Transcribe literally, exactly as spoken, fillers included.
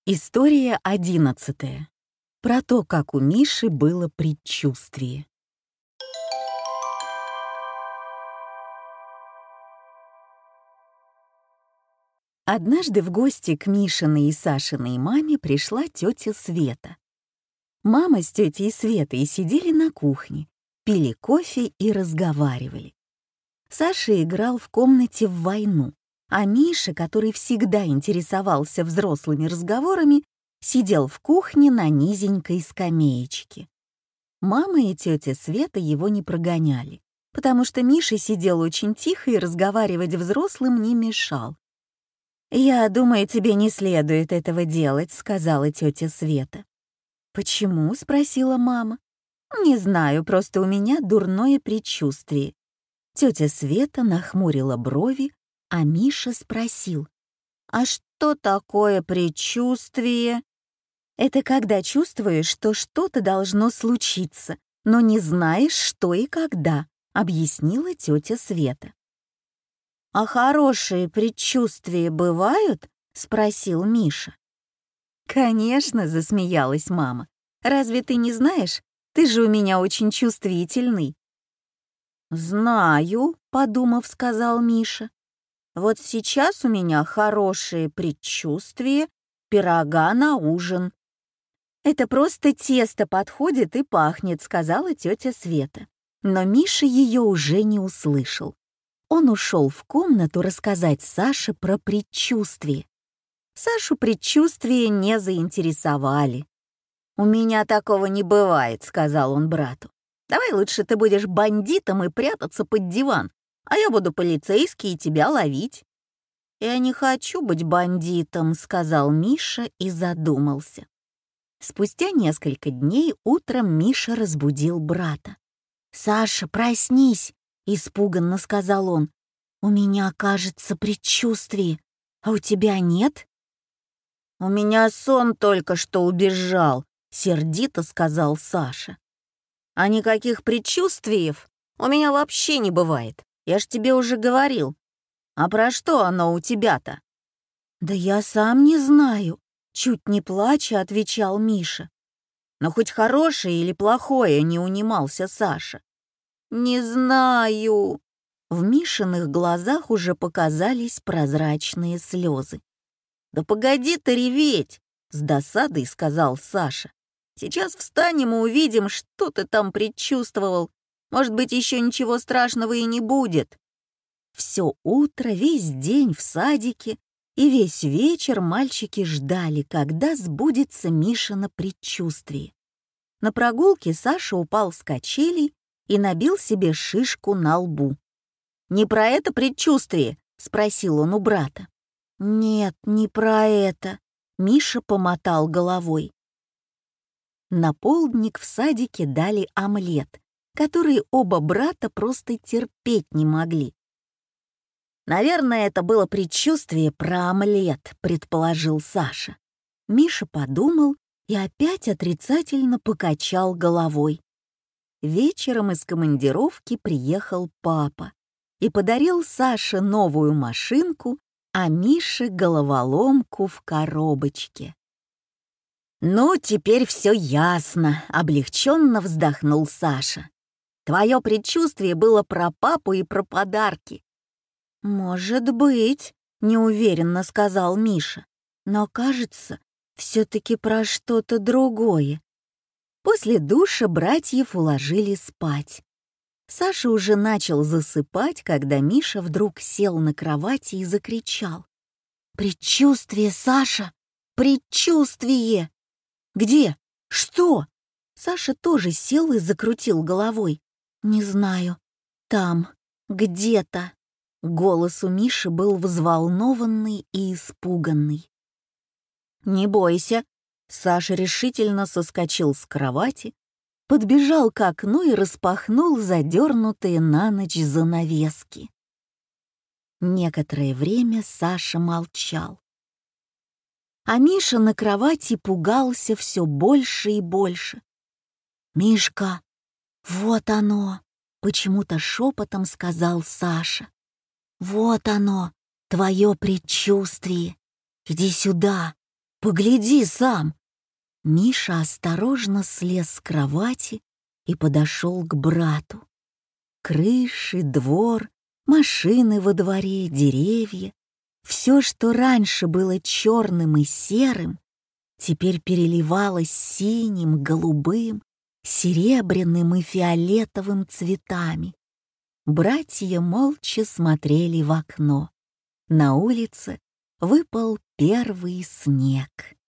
История одиннадцатая. Про то, как у Миши было предчувствие. Однажды в гости к Мишиной и Сашиной маме пришла тетя Света. Мама с тетей Светой сидели на кухне, пили кофе и разговаривали. Саша играл в комнате в войну, а Миша, который всегда интересовался взрослыми разговорами, сидел в кухне на низенькой скамеечке. Мама и тетя Света его не прогоняли, потому что Миша сидел очень тихо и разговаривать взрослым не мешал. «Я думаю, тебе не следует этого делать», — сказала тетя Света. «Почему?» — спросила мама. «Не знаю, просто у меня дурное предчувствие». Тетя Света нахмурила брови, а Миша спросил: «А что такое предчувствие?» «Это когда чувствуешь, что что-то должно случиться, но не знаешь, что и когда», — объяснила тетя Света. «А хорошие предчувствия бывают?» — спросил Миша. «Конечно», — засмеялась мама. «Разве ты не знаешь? Ты же у меня очень чувствительный». «Знаю», — подумав, сказал Миша. «Вот сейчас у меня хорошее предчувствие пирога на ужин». «Это просто тесто подходит и пахнет», — сказала тетя Света. Но Миша ее уже не услышал. Он ушел в комнату рассказать Саше про предчувствие. Сашу предчувствия не заинтересовали. «У меня такого не бывает», — сказал он брату. «Давай лучше ты будешь бандитом и прятаться под диван, а я буду полицейский и тебя ловить». «Я не хочу быть бандитом», — сказал Миша и задумался. Спустя несколько дней утром Миша разбудил брата. «Саша, проснись!» — испуганно сказал он. «У меня, кажется, предчувствие, а у тебя нет?» «У меня сон только что убежал», — сердито сказал Саша. «А никаких предчувствий у меня вообще не бывает, я ж тебе уже говорил. А про что оно у тебя-то?» «Да я сам не знаю», — чуть не плача отвечал Миша. «Но хоть хорошее или плохое», — не унимался Саша. «Не знаю». В Мишиных глазах уже показались прозрачные слезы. «Да погоди ты реветь», — с досадой сказал Саша. «Сейчас встанем и увидим, что ты там предчувствовал. Может быть, еще ничего страшного и не будет». Все утро, весь день в садике и весь вечер мальчики ждали, когда сбудется Мишино предчувствие. На прогулке Саша упал с качелей и набил себе шишку на лбу. «Не про это предчувствие?» — спросил он у брата. «Нет, не про это», — Миша помотал головой. На полдник в садике дали омлет, который оба брата просто терпеть не могли. «Наверное, это было предчувствие про омлет», — предположил Саша. Миша подумал и опять отрицательно покачал головой. Вечером из командировки приехал папа и подарил Саше новую машинку, а Мише головоломку в коробочке. «Ну, теперь все ясно», — облегченно вздохнул Саша. «Твое предчувствие было про папу и про подарки». «Может быть», — неуверенно сказал Миша, «но, кажется, все-таки про что-то другое». После душа братьев уложили спать. Саша уже начал засыпать, когда Миша вдруг сел на кровати и закричал. «Предчувствие, Саша! Предчувствие!» «Где? Что?» Саша тоже сел и закрутил головой. «Не знаю. Там. Где-то». Голос у Миши был взволнованный и испуганный. «Не бойся». Саша решительно соскочил с кровати, подбежал к окну и распахнул задернутые на ночь занавески. Некоторое время Саша молчал. А Миша на кровати пугался все больше и больше. «Мишка, вот оно!» — почему-то шепотом сказал Саша. «Вот оно, твое предчувствие. Иди сюда, Погляди сам!» Миша осторожно слез с кровати и подошел к брату. Крыши, двор, машины во дворе, деревья — все, что раньше было черным и серым, теперь переливалось синим, голубым, серебряным и фиолетовым цветами. Братья молча смотрели в окно. На улице выпал первый снег.